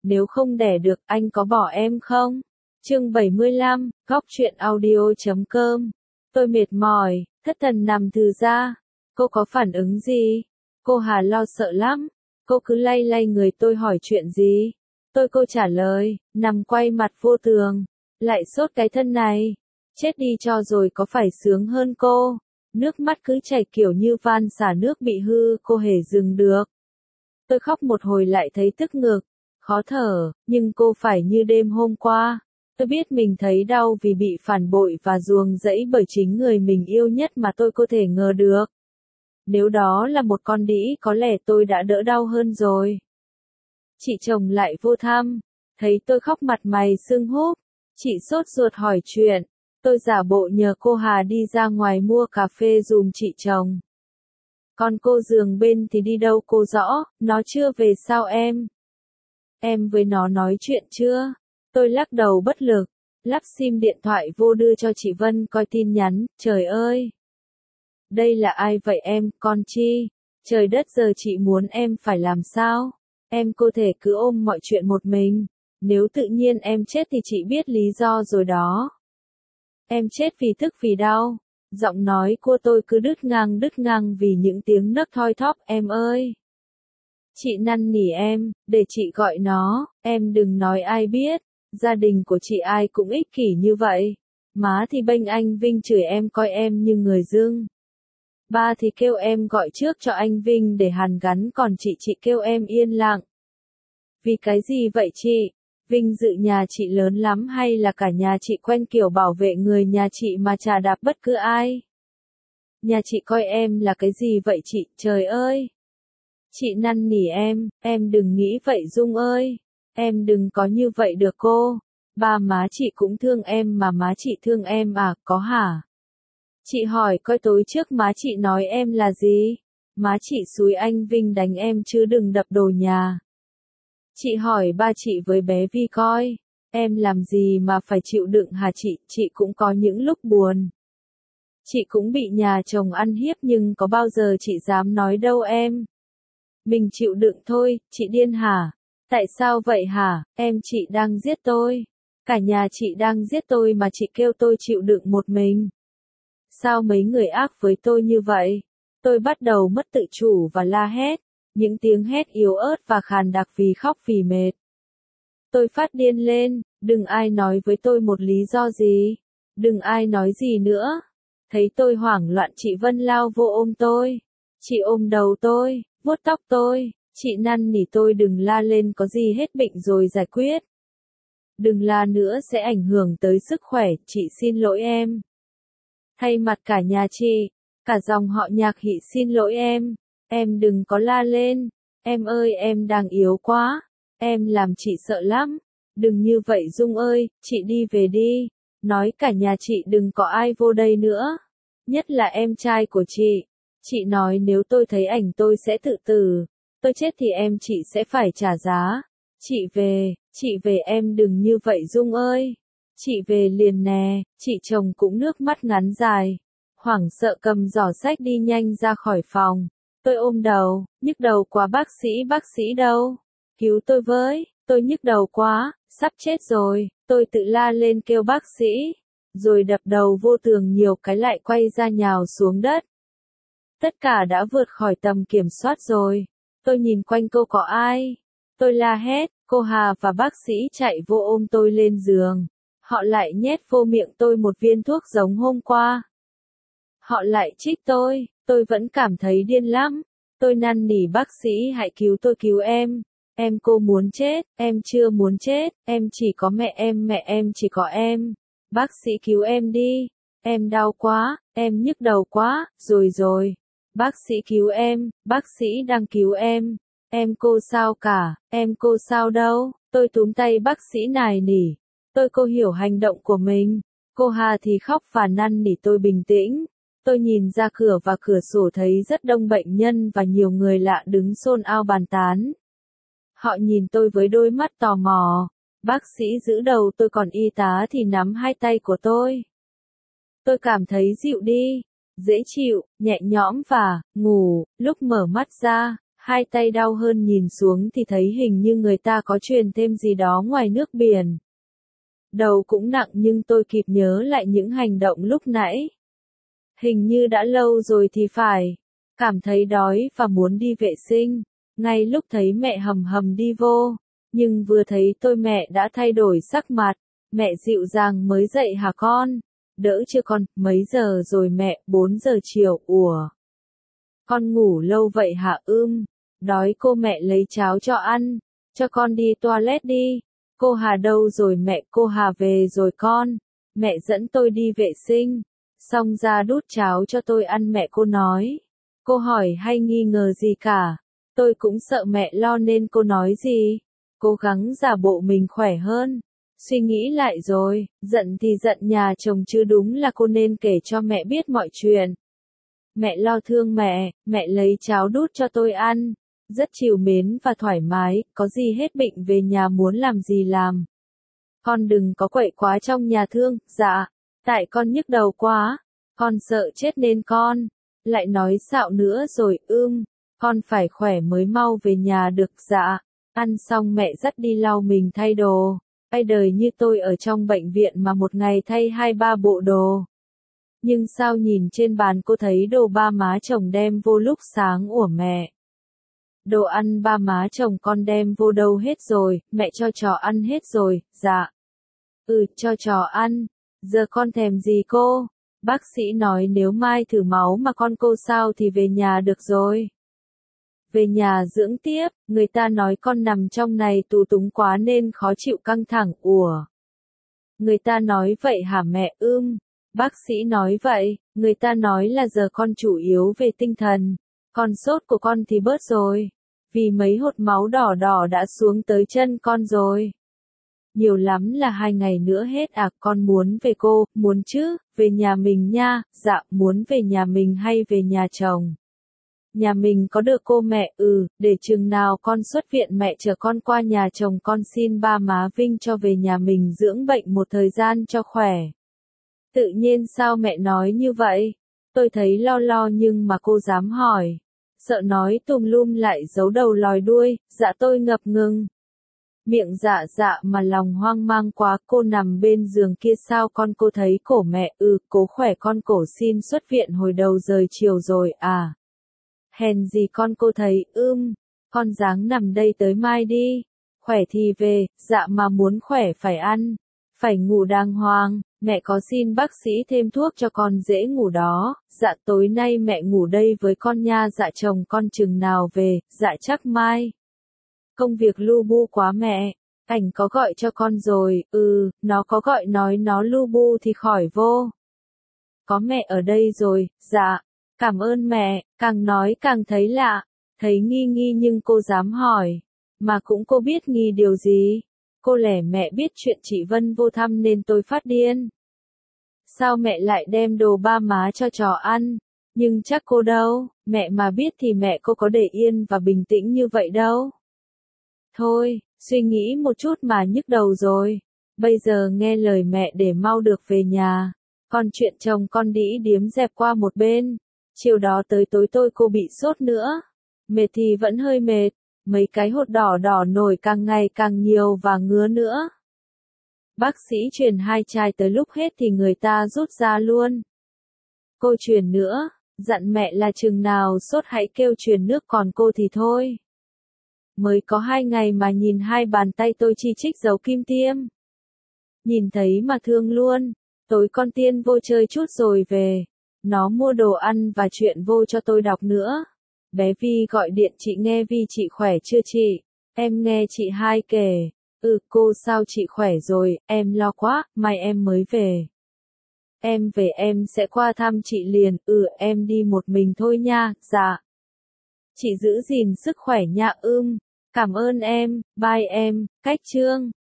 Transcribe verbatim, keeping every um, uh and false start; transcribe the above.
nếu không đẻ được, anh có bỏ em không? Chương bảy mươi lăm, góc truyện audio chấm com. Tôi mệt mỏi, thất thần nằm thư ra. Cô có phản ứng gì? Cô Hà lo sợ lắm. Cô cứ lay lay người tôi hỏi chuyện gì? Tôi cô trả lời, nằm quay mặt vô tường. Lại sốt cái thân này. Chết đi cho rồi có phải sướng hơn cô? Nước mắt cứ chảy kiểu như van xả nước bị hư, cô hề dừng được. Tôi khóc một hồi lại thấy tức ngực, khó thở, nhưng cô phải như đêm hôm qua. Tôi biết mình thấy đau vì bị phản bội và ruồng rẫy bởi chính người mình yêu nhất mà tôi có thể ngờ được. Nếu đó là một con đĩ có lẽ tôi đã đỡ đau hơn rồi. Chị chồng lại vô thăm, thấy tôi khóc mặt mày sưng húp, chị sốt ruột hỏi chuyện. Tôi giả bộ nhờ cô Hà đi ra ngoài mua cà phê dùm chị chồng. Còn cô giường bên thì đi đâu cô rõ, nó chưa về sao em? Em với nó nói chuyện chưa? Tôi lắc đầu bất lực, lắp sim điện thoại vô đưa cho chị Vân coi tin nhắn, trời ơi! Đây là ai vậy em, con Chi? Trời đất giờ chị muốn em phải làm sao? Em có thể cứ ôm mọi chuyện một mình, nếu tự nhiên em chết thì chị biết lý do rồi đó. Em chết vì tức vì đau. Giọng nói của tôi cứ đứt ngang đứt ngang vì những tiếng nấc thoi thóp, em ơi. Chị năn nỉ em, để chị gọi nó, em đừng nói ai biết, gia đình của chị ai cũng ích kỷ như vậy. Má thì bênh anh Vinh chửi em coi em như người dưng. Ba thì kêu em gọi trước cho anh Vinh để hàn gắn còn chị chị kêu em yên lặng. Vì cái gì vậy chị? Vinh dự nhà chị lớn lắm hay là cả nhà chị quen kiểu bảo vệ người nhà chị mà chà đạp bất cứ ai? Nhà chị coi em là cái gì vậy chị, trời ơi! Chị năn nỉ em, em đừng nghĩ vậy Dung ơi. Em đừng có như vậy được cô. Ba má chị cũng thương em mà má chị thương em à, có hả? Chị hỏi coi tối trước má chị nói em là gì? Má chị xúi anh Vinh đánh em chứ đừng đập đồ nhà. Chị hỏi ba chị với bé Vi coi, em làm gì mà phải chịu đựng hả chị, chị cũng có những lúc buồn. Chị cũng bị nhà chồng ăn hiếp nhưng có bao giờ chị dám nói đâu em. Mình chịu đựng thôi, chị điên hả? Tại sao vậy hả, em chị đang giết tôi. Cả nhà chị đang giết tôi mà chị kêu tôi chịu đựng một mình. Sao mấy người ác với tôi như vậy? Tôi bắt đầu mất tự chủ và la hét. Những tiếng hét yếu ớt và khàn đặc vì khóc vì mệt. Tôi phát điên lên, đừng ai nói với tôi một lý do gì. Đừng ai nói gì nữa. Thấy tôi hoảng loạn chị Vân lao vô ôm tôi. Chị ôm đầu tôi, vuốt tóc tôi. Chị năn nỉ tôi đừng la lên có gì hết bệnh rồi giải quyết. Đừng la nữa sẽ ảnh hưởng tới sức khỏe, chị xin lỗi em. Thay mặt cả nhà chị, cả dòng họ Nhạc Hỷ xin lỗi em. Em đừng có la lên, em ơi em đang yếu quá, em làm chị sợ lắm, đừng như vậy Dung ơi, chị đi về đi, nói cả nhà chị đừng có ai vô đây nữa, nhất là em trai của chị, chị nói nếu tôi thấy ảnh tôi sẽ tự tử, tôi chết thì em chị sẽ phải trả giá, chị về, chị về em đừng như vậy Dung ơi, chị về liền nè, chị chồng cũng nước mắt ngắn dài, hoảng sợ cầm giỏ sách đi nhanh ra khỏi phòng. Tôi ôm đầu, nhức đầu quá bác sĩ bác sĩ đâu? Cứu tôi với, tôi nhức đầu quá, sắp chết rồi, tôi tự la lên kêu bác sĩ, rồi đập đầu vô tường nhiều cái lại quay ra nhào xuống đất. Tất cả đã vượt khỏi tầm kiểm soát rồi, tôi nhìn quanh cô có ai? Tôi la hét, cô Hà và bác sĩ chạy vô ôm tôi lên giường, họ lại nhét vô miệng tôi một viên thuốc giống hôm qua. Họ lại trích tôi, tôi vẫn cảm thấy điên lắm. Tôi năn nỉ bác sĩ hãy cứu tôi cứu em. Em cô muốn chết, em chưa muốn chết, em chỉ có mẹ em mẹ em chỉ có em. Bác sĩ cứu em đi, em đau quá, em nhức đầu quá, rồi rồi. Bác sĩ cứu em, bác sĩ đang cứu em. Em cô sao cả, em cô sao đâu, tôi túm tay bác sĩ nài nỉ. Tôi cô hiểu hành động của mình. Cô Hà thì khóc và năn nỉ tôi bình tĩnh. Tôi nhìn ra cửa và cửa sổ thấy rất đông bệnh nhân và nhiều người lạ đứng xôn xao bàn tán. Họ nhìn tôi với đôi mắt tò mò. Bác sĩ giữ đầu tôi còn y tá thì nắm hai tay của tôi. Tôi cảm thấy dịu đi, dễ chịu, nhẹ nhõm và ngủ. Lúc mở mắt ra, Hai tay đau hơn nhìn xuống thì thấy hình như người ta có truyền thêm gì đó ngoài nước biển. Đầu cũng nặng nhưng tôi kịp nhớ lại những hành động lúc nãy. Hình như đã lâu rồi thì phải. Cảm thấy đói và muốn đi vệ sinh. Ngay lúc thấy mẹ hầm hầm đi vô. Nhưng vừa thấy tôi mẹ đã thay đổi sắc mặt. Mẹ dịu dàng mới dậy hả con? Đỡ chưa con, mấy giờ rồi mẹ, bốn giờ chiều, ủa. Con ngủ lâu vậy hả ưm? Đói cô mẹ lấy cháo cho ăn. Cho con đi toilet đi. Cô Hà đâu rồi mẹ, cô Hà về rồi con. Mẹ dẫn tôi đi vệ sinh. Xong ra đút cháo cho tôi ăn mẹ cô nói. Cô hỏi hay nghi ngờ gì cả. Tôi cũng sợ mẹ lo nên cô nói gì. Cố gắng giả bộ mình khỏe hơn. Suy nghĩ lại rồi, giận thì giận nhà chồng chứ đúng là cô nên kể cho mẹ biết mọi chuyện. Mẹ lo thương mẹ, mẹ lấy cháo đút cho tôi ăn. Rất trìu mến và thoải mái, có gì hết bệnh về nhà muốn làm gì làm. Con đừng có quậy quá trong nhà thương, dạ. Tại con nhức đầu quá. Con sợ chết nên con. Lại nói xạo nữa rồi, ưm. Con phải khỏe mới mau về nhà được, dạ. Ăn xong mẹ dắt đi lau mình thay đồ. Ai đời như tôi ở trong bệnh viện mà một ngày thay hai ba bộ đồ. Nhưng sao nhìn trên bàn cô thấy đồ ba má chồng đem vô lúc sáng của mẹ. Đồ ăn ba má chồng con đem vô đâu hết rồi, mẹ cho chó ăn hết rồi, dạ. Ừ, cho chó ăn. Giờ con thèm gì cô? Bác sĩ nói nếu mai thử máu mà con cô sao thì về nhà được rồi. Về nhà dưỡng tiếp, người ta nói con nằm trong này tù túng quá nên khó chịu căng thẳng, ủa. Người ta nói vậy hả mẹ ưm? Bác sĩ nói vậy, người ta nói là giờ con chủ yếu về tinh thần. Con sốt của con thì bớt rồi. Vì mấy hột máu đỏ đỏ đã xuống tới chân con rồi. Nhiều lắm là hai ngày nữa hết à, con muốn về cô, muốn chứ, về nhà mình nha, dạ, muốn về nhà mình hay về nhà chồng. Nhà mình có được cô mẹ, ừ, để chừng nào con xuất viện mẹ chở con qua nhà chồng con xin ba má Vinh cho về nhà mình dưỡng bệnh một thời gian cho khỏe. Tự nhiên sao mẹ nói như vậy? Tôi thấy lo lo nhưng mà cô dám hỏi. Sợ nói tùm lum lại giấu đầu lòi đuôi, dạ tôi ngập ngừng. Miệng dạ dạ mà lòng hoang mang quá, cô nằm bên giường kia sao con cô thấy cổ mẹ, ừ, cố khỏe con cổ xin xuất viện hồi đầu giờ chiều rồi, à. Hèn gì con cô thấy, ưm, con dáng nằm đây tới mai đi. Khỏe thì về, dạ mà muốn khỏe phải ăn, phải ngủ đàng hoàng, mẹ có xin bác sĩ thêm thuốc cho con dễ ngủ đó, dạ tối nay mẹ ngủ đây với con nha, dạ chồng con chừng nào về, dạ chắc mai. Công việc lu bu quá mẹ, Cảnh có gọi cho con rồi, ừ, nó có gọi nói nó lu bu thì khỏi vô. Có mẹ ở đây rồi, dạ, cảm ơn mẹ, càng nói càng thấy lạ, thấy nghi nghi nhưng cô dám hỏi, mà cũng cô biết nghi điều gì. Cô lẻ mẹ biết chuyện chị Vân vô thăm nên tôi phát điên. Sao mẹ lại đem đồ ba má cho chó ăn? Nhưng chắc cô đâu, mẹ mà biết thì mẹ cô có để yên và bình tĩnh như vậy đâu. Thôi, suy nghĩ một chút mà nhức đầu rồi. Bây giờ nghe lời mẹ để mau được về nhà. Còn chuyện chồng con đĩ điếm dẹp qua một bên. Chiều đó tới tối tôi cô bị sốt nữa. Mệt thì vẫn hơi mệt. Mấy cái hột đỏ đỏ nổi càng ngày càng nhiều và ngứa nữa. Bác sĩ truyền hai chai tới lúc hết thì người ta rút ra luôn. Cô truyền nữa, dặn mẹ là chừng nào sốt hãy kêu truyền nước còn cô thì thôi. Mới có hai ngày mà nhìn hai bàn tay tôi chi chích dấu kim tiêm. Nhìn thấy mà thương luôn. Tối con Tiên vô chơi chút rồi về. Nó mua đồ ăn và chuyện vô cho tôi đọc nữa. Bé Vi gọi điện chị nghe Vi chị khỏe chưa chị? Em nghe chị hai kể. Ừ cô sao chị khỏe rồi, em lo quá, mai em mới về. Em về em sẽ qua thăm chị liền, ừ em đi một mình thôi nha, dạ. Chị giữ gìn sức khỏe nha ưm, cảm ơn em, bye em, cách chương.